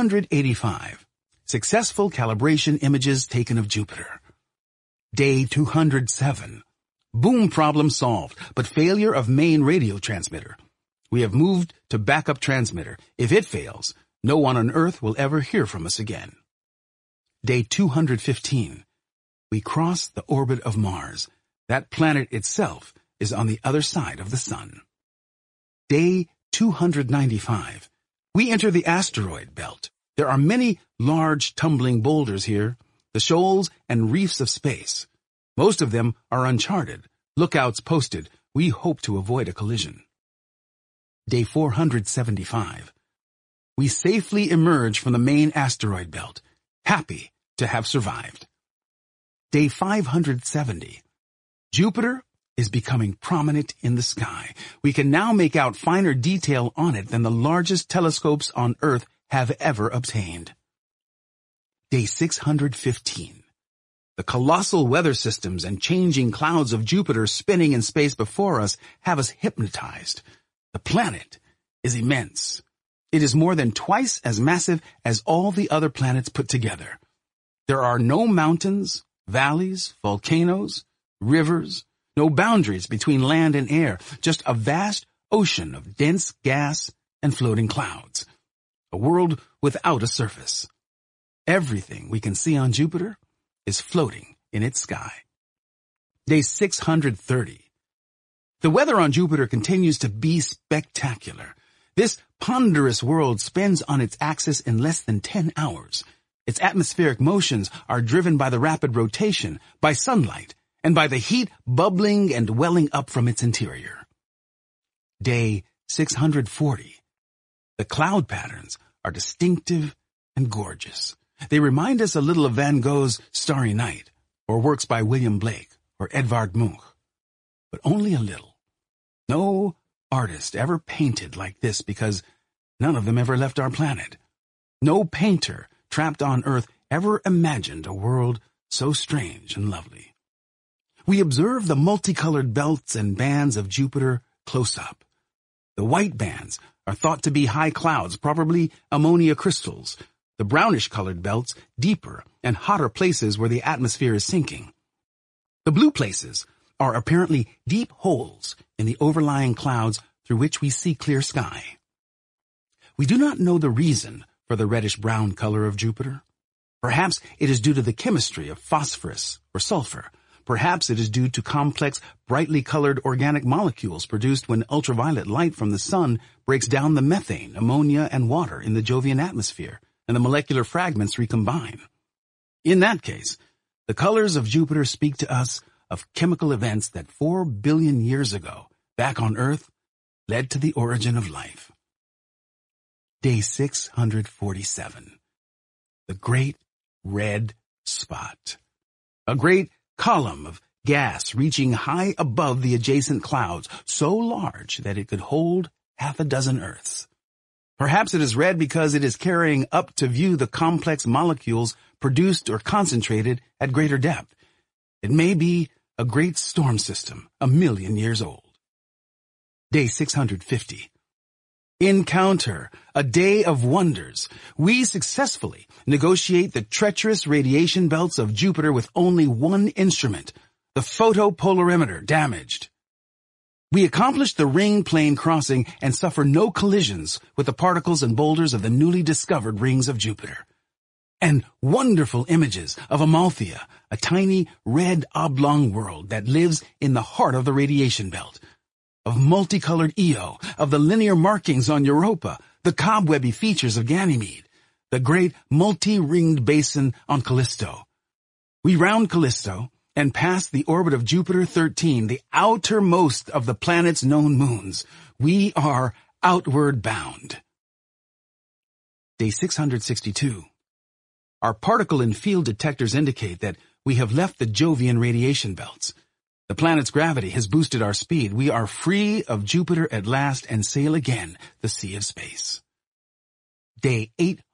185. Successful calibration images taken of Jupiter. Day 207. Boom problem solved, but failure of main radio transmitter. We have moved to backup transmitter. If it fails, no one on Earth will ever hear from us again. Day 215. We cross the orbit of Mars. That planet itself is on the other side of the Sun. Day 295. We enter the asteroid belt. There are many large tumbling boulders here, the shoals and reefs of space. Most of them are uncharted. Lookouts posted. We hope to avoid a collision. Day 475. We safely emerge from the main asteroid belt, happy to have survived. Day 570. Jupiter is becoming prominent in the sky. We can now make out finer detail on it than the largest telescopes on Earth have ever obtained. Day 615. The colossal weather systems and changing clouds of Jupiter spinning in space before us have us hypnotized. The planet is immense. It is more than twice as massive as all the other planets put together. There are no mountains, valleys, volcanoes, rivers, no boundaries between land and air, just a vast ocean of dense gas and floating clouds. A world without a surface. Everything we can see on Jupiter is floating in its sky. Day 630. The weather on Jupiter continues to be spectacular. This ponderous world spins on its axis in less than 10 hours. Its atmospheric motions are driven by the rapid rotation, by sunlight, and by the heat bubbling and welling up from its interior. Day 640. The cloud patterns are distinctive and gorgeous. They remind us a little of Van Gogh's Starry Night, or works by William Blake or Edvard Munch. But only a little. No artist ever painted like this because none of them ever left our planet. No painter trapped on Earth ever imagined a world so strange and lovely. We observe the multicolored belts and bands of Jupiter close up. The white bands are thought to be high clouds, probably ammonia crystals. The brownish-colored belts deeper and hotter places where the atmosphere is sinking. The blue places are apparently deep holes in the overlying clouds through which we see clear sky. We do not know the reason for the reddish-brown color of Jupiter. Perhaps it is due to the chemistry of phosphorus or sulfur. Perhaps it is due to complex, brightly colored organic molecules produced when ultraviolet light from the sun breaks down the methane, ammonia, and water in the Jovian atmosphere, and the molecular fragments recombine. In that case, the colors of Jupiter speak to us of chemical events that 4 billion years ago, back on Earth, led to the origin of life. Day 647. The Great Red Spot. A great column of gas reaching high above the adjacent clouds, so large that it could hold half a dozen Earths. Perhaps it is red because it is carrying up to view the complex molecules produced or concentrated at greater depth. It may be a great storm system, 1 million years old. Day 650. Encounter, a day of wonders. We successfully negotiate the treacherous radiation belts of Jupiter with only one instrument, the photopolarimeter, damaged. We accomplish the ring plane crossing and suffer no collisions with the particles and boulders of the newly discovered rings of Jupiter. And wonderful images of Amalthea, a tiny red oblong world that lives in the heart of the radiation belt. Of multicolored Io, of the linear markings on Europa, the cobwebby features of Ganymede, the great multi-ringed basin on Callisto. We round Callisto and pass the orbit of Jupiter 13, the outermost of the planet's known moons. We are outward bound. Day 662. Our particle and field detectors indicate that we have left the Jovian radiation belts. The planet's gravity has boosted our speed. We are free of Jupiter at last and sail again the sea of space. Day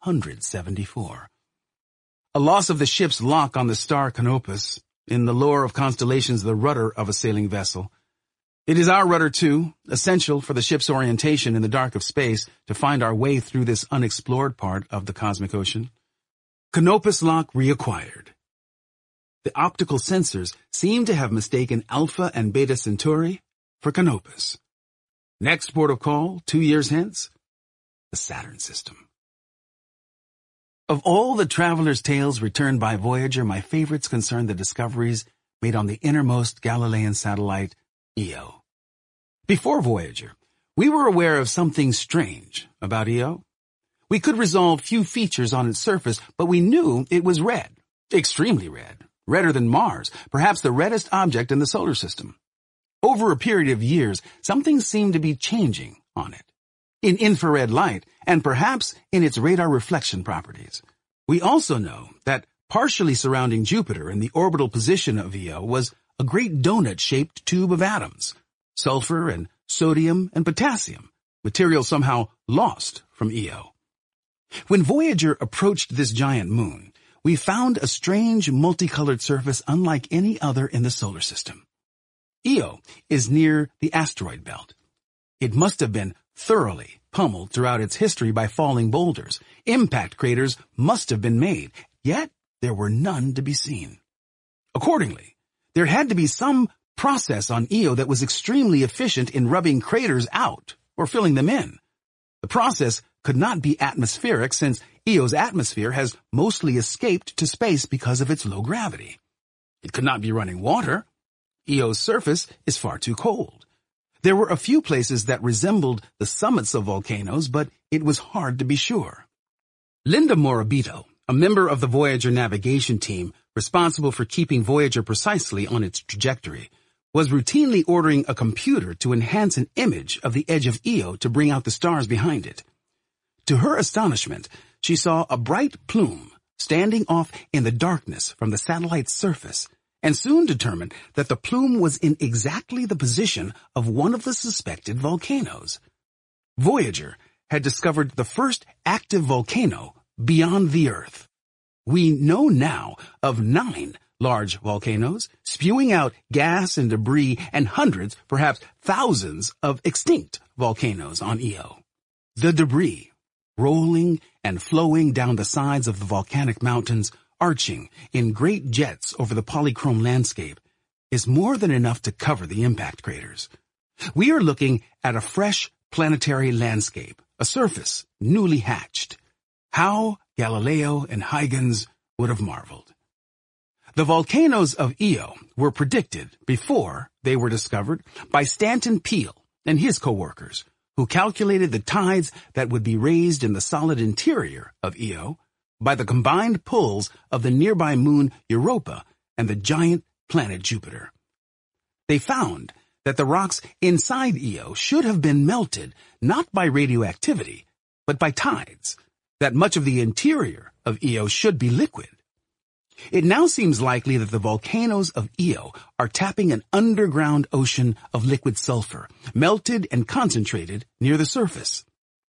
874. A loss of the ship's lock on the star Canopus, in the lore of constellations the rudder of a sailing vessel. It is our rudder, too, essential for the ship's orientation in the dark of space to find our way through this unexplored part of the cosmic ocean. Canopus lock reacquired. The optical sensors seem to have mistaken Alpha and Beta Centauri for Canopus. Next port of call, 2 years hence, the Saturn system. Of all the traveler's tales returned by Voyager, my favorites concern the discoveries made on the innermost Galilean satellite, Io. Before Voyager, we were aware of something strange about Io. We could resolve few features on its surface, but we knew it was red, extremely red. Redder than Mars, perhaps the reddest object in the solar system. Over a period of years, something seemed to be changing on it, in infrared light, and perhaps in its radar reflection properties. We also know that partially surrounding Jupiter in the orbital position of Io was a great donut-shaped tube of atoms, sulfur and sodium and potassium, material somehow lost from Io. When Voyager approached this giant moon, we found a strange multicolored surface unlike any other in the solar system. Io is near the asteroid belt. It must have been thoroughly pummeled throughout its history by falling boulders. Impact craters must have been made, yet there were none to be seen. Accordingly, there had to be some process on Io that was extremely efficient in rubbing craters out or filling them in. The process could not be atmospheric since Io's atmosphere has mostly escaped to space because of its low gravity. It could not be running water. Io's surface is far too cold. There were a few places that resembled the summits of volcanoes, but it was hard to be sure. Linda Morabito, a member of the Voyager navigation team responsible for keeping Voyager precisely on its trajectory, was routinely ordering a computer to enhance an image of the edge of Io to bring out the stars behind it. To her astonishment, she saw a bright plume standing off in the darkness from the satellite's surface, and soon determined that the plume was in exactly the position of one of the suspected volcanoes. Voyager had discovered the first active volcano beyond the Earth. We know now of 9 large volcanoes spewing out gas and debris, and hundreds, perhaps thousands, of extinct volcanoes on Io. The debris, rolling and flowing down the sides of the volcanic mountains, arching in great jets over the polychrome landscape, is more than enough to cover the impact craters. We are looking at a fresh planetary landscape, a surface newly hatched. How Galileo and Huygens would have marveled. The volcanoes of Io were predicted before they were discovered by Stanton Peele and his co-workers, who calculated the tides that would be raised in the solid interior of Io by the combined pulls of the nearby moon Europa and the giant planet Jupiter. They found that the rocks inside Io should have been melted not by radioactivity, but by tides, that much of the interior of Io should be liquid. It now seems likely that the volcanoes of Io are tapping an underground ocean of liquid sulfur, melted and concentrated near the surface.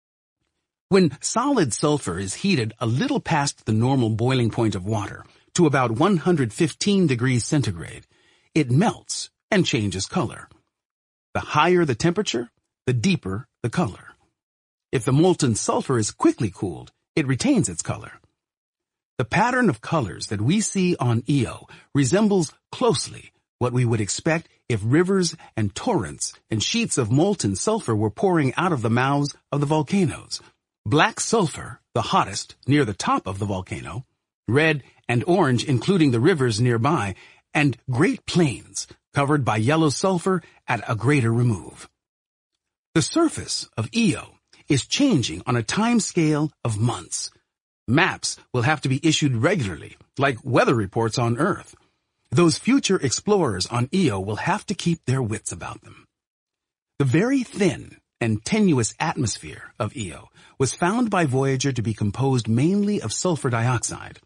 When solid sulfur is heated a little past the normal boiling point of water, to about 115 degrees centigrade, it melts and changes color. The higher the temperature, the deeper the color. If the molten sulfur is quickly cooled, it retains its color. The pattern of colors that we see on Io resembles closely what we would expect if rivers and torrents and sheets of molten sulfur were pouring out of the mouths of the volcanoes. Black sulfur, the hottest, near the top of the volcano, red and orange including the rivers nearby, and great plains covered by yellow sulfur at a greater remove. The surface of Io is changing on a time scale of months. Maps will have to be issued regularly, like weather reports on Earth. Those future explorers on Io will have to keep their wits about them. The very thin and tenuous atmosphere of Io was found by Voyager to be composed mainly of sulfur dioxide.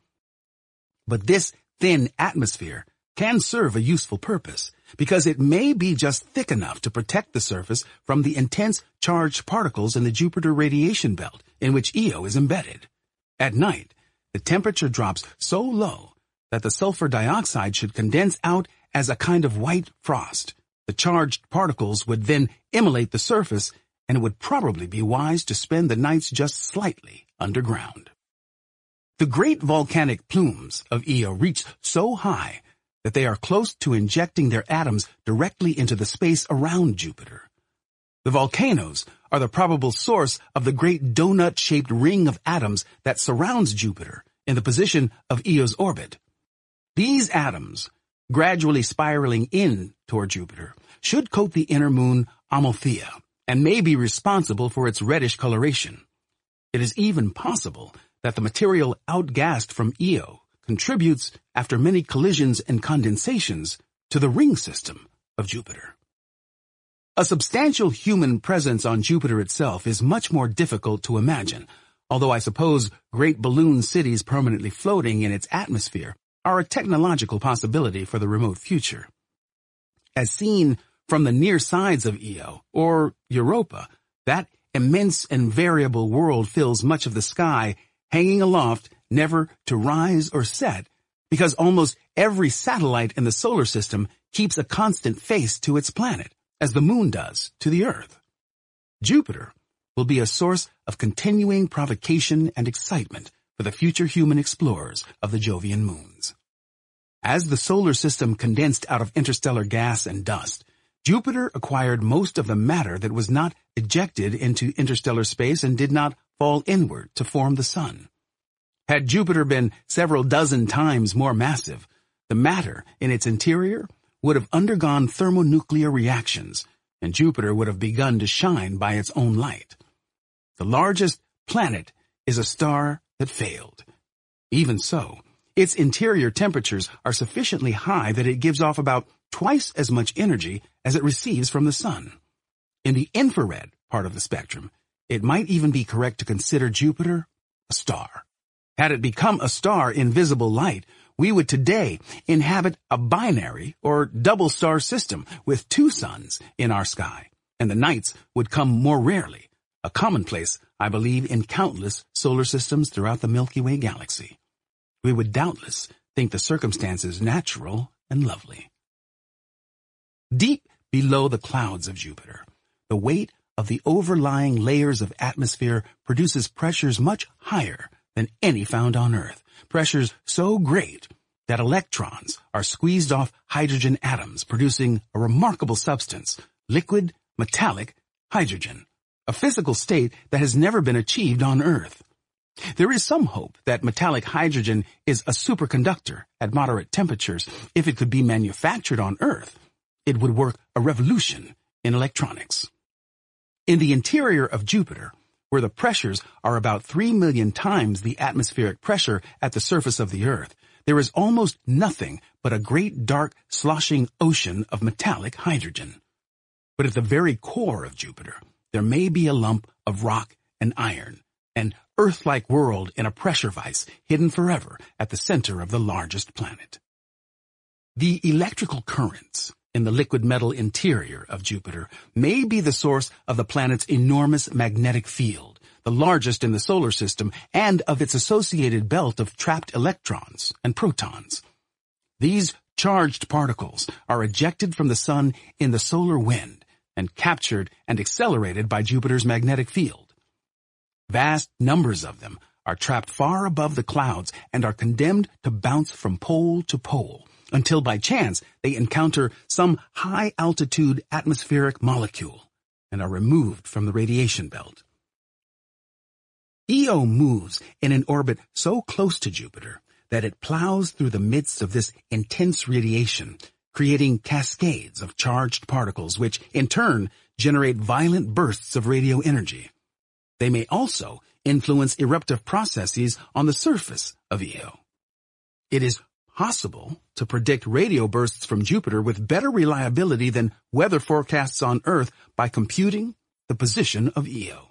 But this thin atmosphere can serve a useful purpose, because it may be just thick enough to protect the surface from the intense charged particles in the Jupiter radiation belt in which Io is embedded. At night, the temperature drops so low that the sulfur dioxide should condense out as a kind of white frost. The charged particles would then immolate the surface, and it would probably be wise to spend the nights just slightly underground. The great volcanic plumes of Io reach so high that they are close to injecting their atoms directly into the space around Jupiter. The volcanoes are the probable source of the great donut-shaped ring of atoms that surrounds Jupiter in the position of Io's orbit. These atoms, gradually spiraling in toward Jupiter, should coat the inner moon Amalthea and may be responsible for its reddish coloration. It is even possible that the material outgassed from Io contributes, after many collisions and condensations, to the ring system of Jupiter. A substantial human presence on Jupiter itself is much more difficult to imagine, although I suppose great balloon cities permanently floating in its atmosphere are a technological possibility for the remote future. As seen from the near sides of Io, or Europa, that immense and variable world fills much of the sky, hanging aloft, never to rise or set, because almost every satellite in the solar system keeps a constant face to its planet, as the moon does to the Earth. Jupiter will be a source of continuing provocation and excitement for the future human explorers of the Jovian moons. As the solar system condensed out of interstellar gas and dust, Jupiter acquired most of the matter that was not ejected into interstellar space and did not fall inward to form the Sun. Had Jupiter been several dozen times more massive, the matter in its interior would have undergone thermonuclear reactions, and Jupiter would have begun to shine by its own light. The largest planet is a star that failed. Even so, its interior temperatures are sufficiently high that it gives off about twice as much energy as it receives from the sun. In the infrared part of the spectrum, it might even be correct to consider Jupiter a star. Had it become a star in visible light, we would today inhabit a binary or double star system with two suns in our sky, and the nights would come more rarely, a commonplace, I believe, in countless solar systems throughout the Milky Way galaxy. We would doubtless think the circumstances natural and lovely. Deep below the clouds of Jupiter, the weight of the overlying layers of atmosphere produces pressures much higher than any found on Earth, pressures so great that electrons are squeezed off hydrogen atoms, producing a remarkable substance, liquid metallic hydrogen, a physical state that has never been achieved on Earth. There is some hope that metallic hydrogen is a superconductor at moderate temperatures. If it could be manufactured on Earth, it would work a revolution in electronics. In the interior of Jupiter, where the pressures are about 3 million times the atmospheric pressure at the surface of the Earth, there is almost nothing but a great dark sloshing ocean of metallic hydrogen. But at the very core of Jupiter, there may be a lump of rock and iron, an Earth-like world in a pressure vise hidden forever at the center of the largest planet. The electrical currents in the liquid metal interior of Jupiter may be the source of the planet's enormous magnetic field, the largest in the solar system, and of its associated belt of trapped electrons and protons. These charged particles are ejected from the sun in the solar wind and captured and accelerated by Jupiter's magnetic field. Vast numbers of them are trapped far above the clouds and are condemned to bounce from pole to pole, until by chance they encounter some high-altitude atmospheric molecule and are removed from the radiation belt. Io moves in an orbit so close to Jupiter that it plows through the midst of this intense radiation, creating cascades of charged particles which, in turn, generate violent bursts of radio energy. They may also influence eruptive processes on the surface of Io. It is possible to predict radio bursts from Jupiter with better reliability than weather forecasts on Earth by computing the position of Io.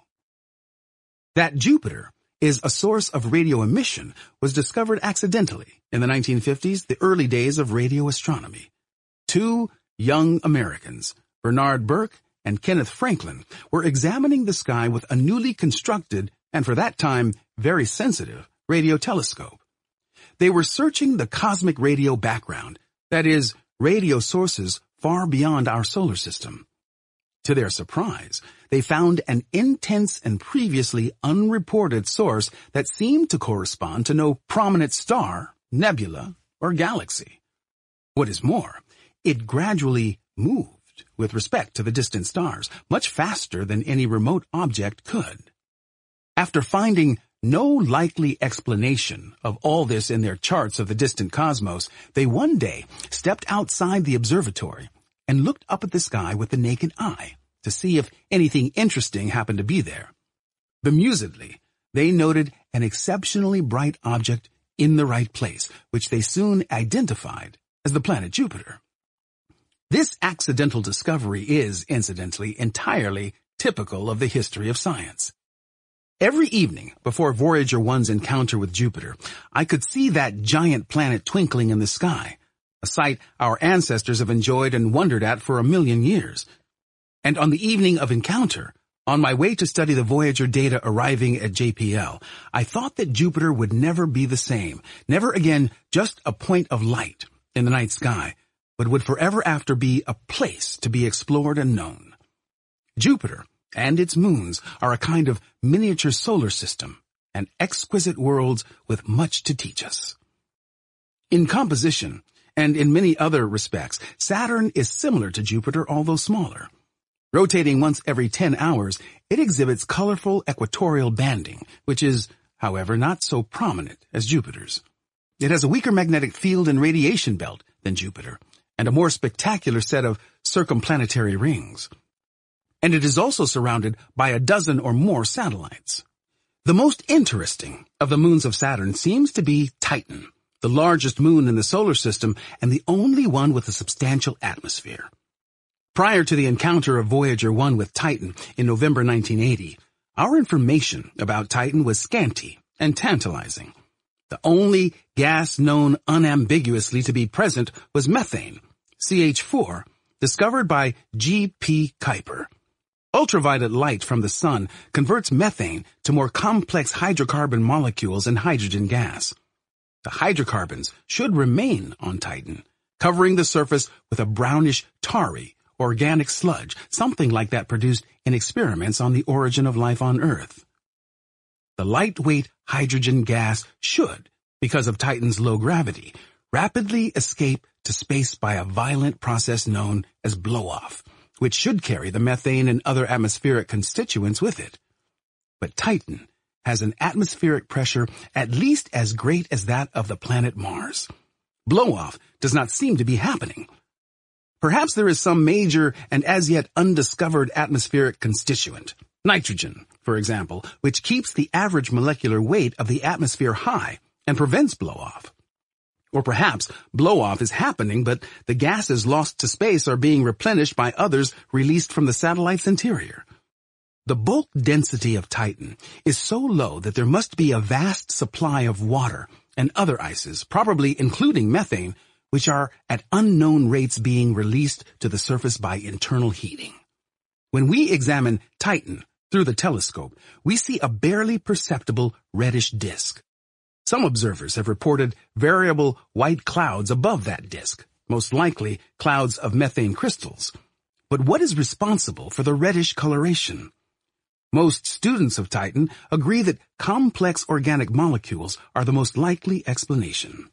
That Jupiter is a source of radio emission was discovered accidentally in the 1950s, the early days of radio astronomy. Two young Americans, Bernard Burke and Kenneth Franklin, were examining the sky with a newly constructed, and for that time very sensitive, radio telescope. They were searching the cosmic radio background, that is, radio sources far beyond our solar system. To their surprise, they found an intense and previously unreported source that seemed to correspond to no prominent star, nebula, or galaxy. What is more, it gradually moved with respect to the distant stars, much faster than any remote object could. After finding no likely explanation of all this in their charts of the distant cosmos, they one day stepped outside the observatory and looked up at the sky with the naked eye to see if anything interesting happened to be there. Bemusedly, they noted an exceptionally bright object in the right place, which they soon identified as the planet Jupiter. This accidental discovery is, incidentally, entirely typical of the history of science. Every evening before Voyager 1's encounter with Jupiter, I could see that giant planet twinkling in the sky, a sight our ancestors have enjoyed and wondered at for 1,000,000 years. And on the evening of encounter, on my way to study the Voyager data arriving at JPL, I thought that Jupiter would never be the same, never again just a point of light in the night sky, but would forever after be a place to be explored and known. Jupiter and its moons are a kind of miniature solar system, and exquisite worlds with much to teach us. In composition, and in many other respects, Saturn is similar to Jupiter, although smaller. Rotating once every 10 hours, it exhibits colorful equatorial banding, which is, however, not so prominent as Jupiter's. It has a weaker magnetic field and radiation belt than Jupiter, and a more spectacular set of circumplanetary rings. And it is also surrounded by a dozen or more satellites. The most interesting of the moons of Saturn seems to be Titan, the largest moon in the solar system and the only one with a substantial atmosphere. Prior to the encounter of Voyager 1 with Titan in November 1980, our information about Titan was scanty and tantalizing. The only gas known unambiguously to be present was methane, CH4, discovered by G.P. Kuiper. Ultraviolet light from the sun converts methane to more complex hydrocarbon molecules and hydrogen gas. The hydrocarbons should remain on Titan, covering the surface with a brownish, tarry, organic sludge, something like that produced in experiments on the origin of life on Earth. The lightweight hydrogen gas should, because of Titan's low gravity, rapidly escape to space by a violent process known as blow-off, which should carry the methane and other atmospheric constituents with it. But Titan has an atmospheric pressure at least as great as that of the planet Mars. Blow-off does not seem to be happening. Perhaps there is some major and as yet undiscovered atmospheric constituent, nitrogen, for example, which keeps the average molecular weight of the atmosphere high and prevents blow-off. Or perhaps blow-off is happening, but the gases lost to space are being replenished by others released from the satellite's interior. The bulk density of Titan is so low that there must be a vast supply of water and other ices, probably including methane, which are at unknown rates being released to the surface by internal heating. When we examine Titan through the telescope, we see a barely perceptible reddish disk. Some observers have reported variable white clouds above that disk, most likely clouds of methane crystals. But what is responsible for the reddish coloration? Most students of Titan agree that complex organic molecules are the most likely explanation.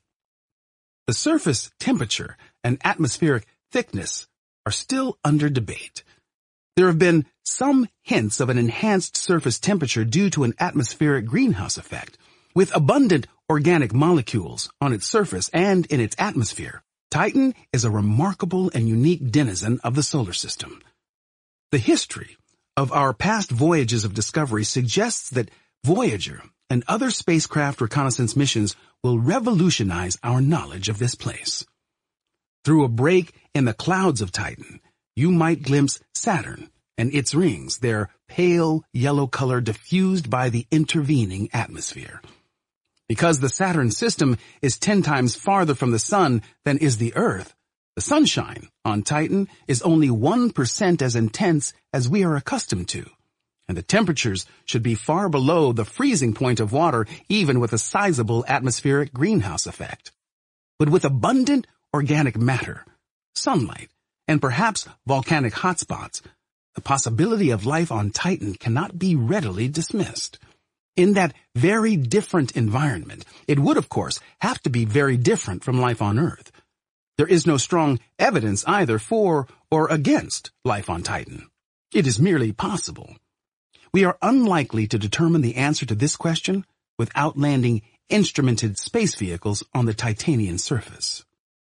The surface temperature and atmospheric thickness are still under debate. There have been some hints of an enhanced surface temperature due to an atmospheric greenhouse effect. With abundant organic molecules on its surface and in its atmosphere, Titan is a remarkable and unique denizen of the solar system. The history of our past voyages of discovery suggests that Voyager and other spacecraft reconnaissance missions will revolutionize our knowledge of this place. Through a break in the clouds of Titan, you might glimpse Saturn and its rings, their pale yellow color diffused by the intervening atmosphere. Because the Saturn system is 10 times farther from the sun than is the Earth, the sunshine on Titan is only 1% as intense as we are accustomed to, and the temperatures should be far below the freezing point of water even with a sizable atmospheric greenhouse effect. But with abundant organic matter, sunlight, and perhaps volcanic hotspots, the possibility of life on Titan cannot be readily dismissed. In that very different environment, it would, of course, have to be very different from life on Earth. There is no strong evidence either for or against life on Titan. It is merely possible. We are unlikely to determine the answer to this question without landing instrumented space vehicles on the Titanian surface.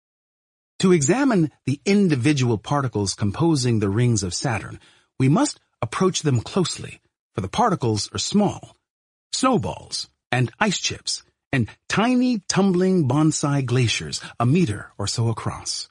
To examine the individual particles composing the rings of Saturn, we must approach them closely, for the particles are small, snowballs and ice chips, and tiny tumbling bonsai glaciers a meter or so across.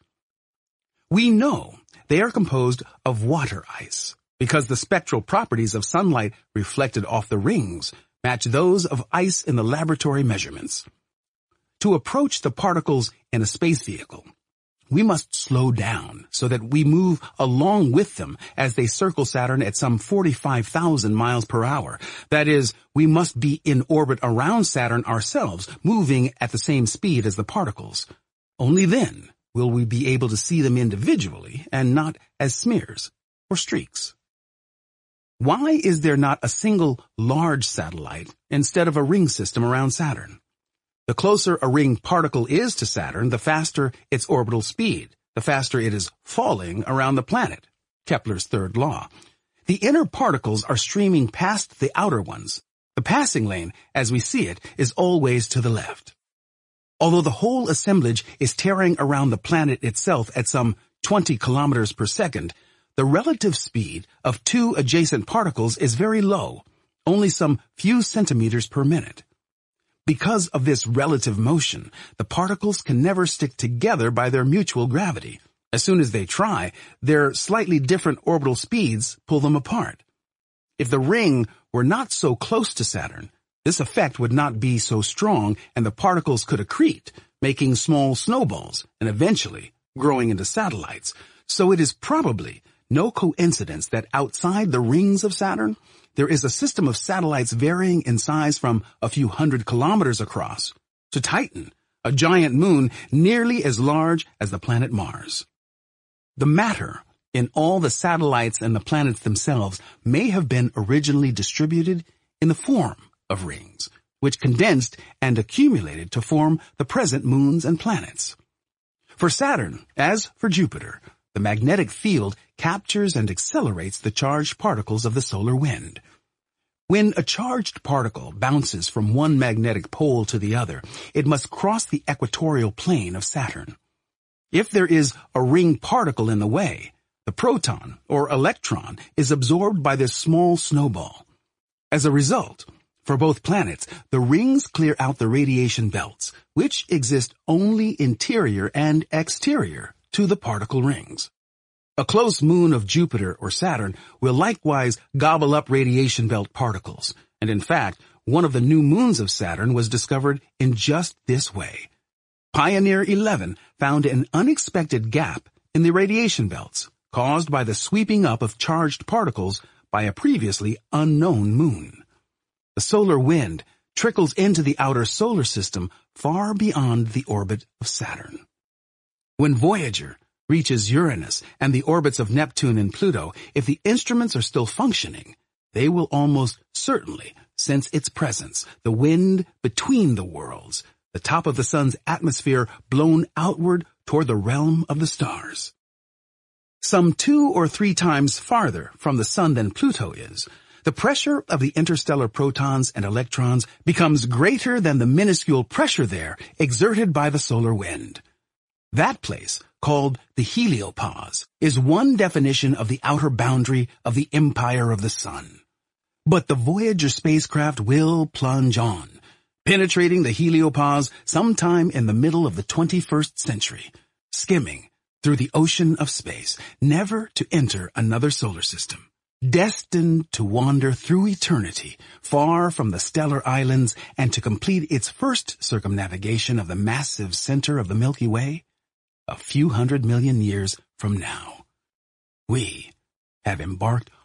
We know they are composed of water ice, because the spectral properties of sunlight reflected off the rings match those of ice in the laboratory measurements. To approach the particles in a space vehicle, we must slow down so that we move along with them as they circle Saturn at some 45,000 miles per hour. That is, we must be in orbit around Saturn ourselves, moving at the same speed as the particles. Only then will we be able to see them individually and not as smears or streaks. Why is there not a single large satellite instead of a ring system around Saturn? The closer a ring particle is to Saturn, the faster its orbital speed, the faster it is falling around the planet. Kepler's third law. The inner particles are streaming past the outer ones. The passing lane, as we see it, is always to the left. Although the whole assemblage is tearing around the planet itself at some 20 kilometers per second, the relative speed of two adjacent particles is very low, only some few centimeters per minute. Because of this relative motion, the particles can never stick together by their mutual gravity. As soon as they try, their slightly different orbital speeds pull them apart. If the ring were not so close to Saturn, this effect would not be so strong and the particles could accrete, making small snowballs and eventually growing into satellites. So it is probably no coincidence that outside the rings of Saturn, there is a system of satellites varying in size from a few hundred kilometers across to Titan, a giant moon nearly as large as the planet Mars. The matter in all the satellites and the planets themselves may have been originally distributed in the form of rings, which condensed and accumulated to form the present moons and planets. For Saturn, as for Jupiter, the magnetic field captures and accelerates the charged particles of the solar wind. When a charged particle bounces from one magnetic pole to the other, it must cross the equatorial plane of Saturn. If there is a ring particle in the way, the proton or electron is absorbed by this small snowball. As a result, for both planets, the rings clear out the radiation belts, which exist only interior and exterior to the particle rings. A close moon of Jupiter or Saturn will likewise gobble up radiation belt particles, and in fact, one of the new moons of Saturn was discovered in just this way. Pioneer 11 found an unexpected gap in the radiation belts, caused by the sweeping up of charged particles by a previously unknown moon. The solar wind trickles into the outer solar system far beyond the orbit of Saturn. When Voyager reaches Uranus and the orbits of Neptune and Pluto, if the instruments are still functioning, they will almost certainly sense its presence, the wind between the worlds, the top of the sun's atmosphere blown outward toward the realm of the stars. Some 2 or 3 times farther from the sun than Pluto is, the pressure of the interstellar protons and electrons becomes greater than the minuscule pressure there exerted by the solar wind. That place, called the heliopause, is one definition of the outer boundary of the empire of the sun. But the Voyager spacecraft will plunge on, penetrating the heliopause sometime in the middle of the 21st century, skimming through the ocean of space, never to enter another solar system, destined to wander through eternity, far from the stellar islands, and to complete its first circumnavigation of the massive center of the Milky Way a few 100 million years from now. We have embarked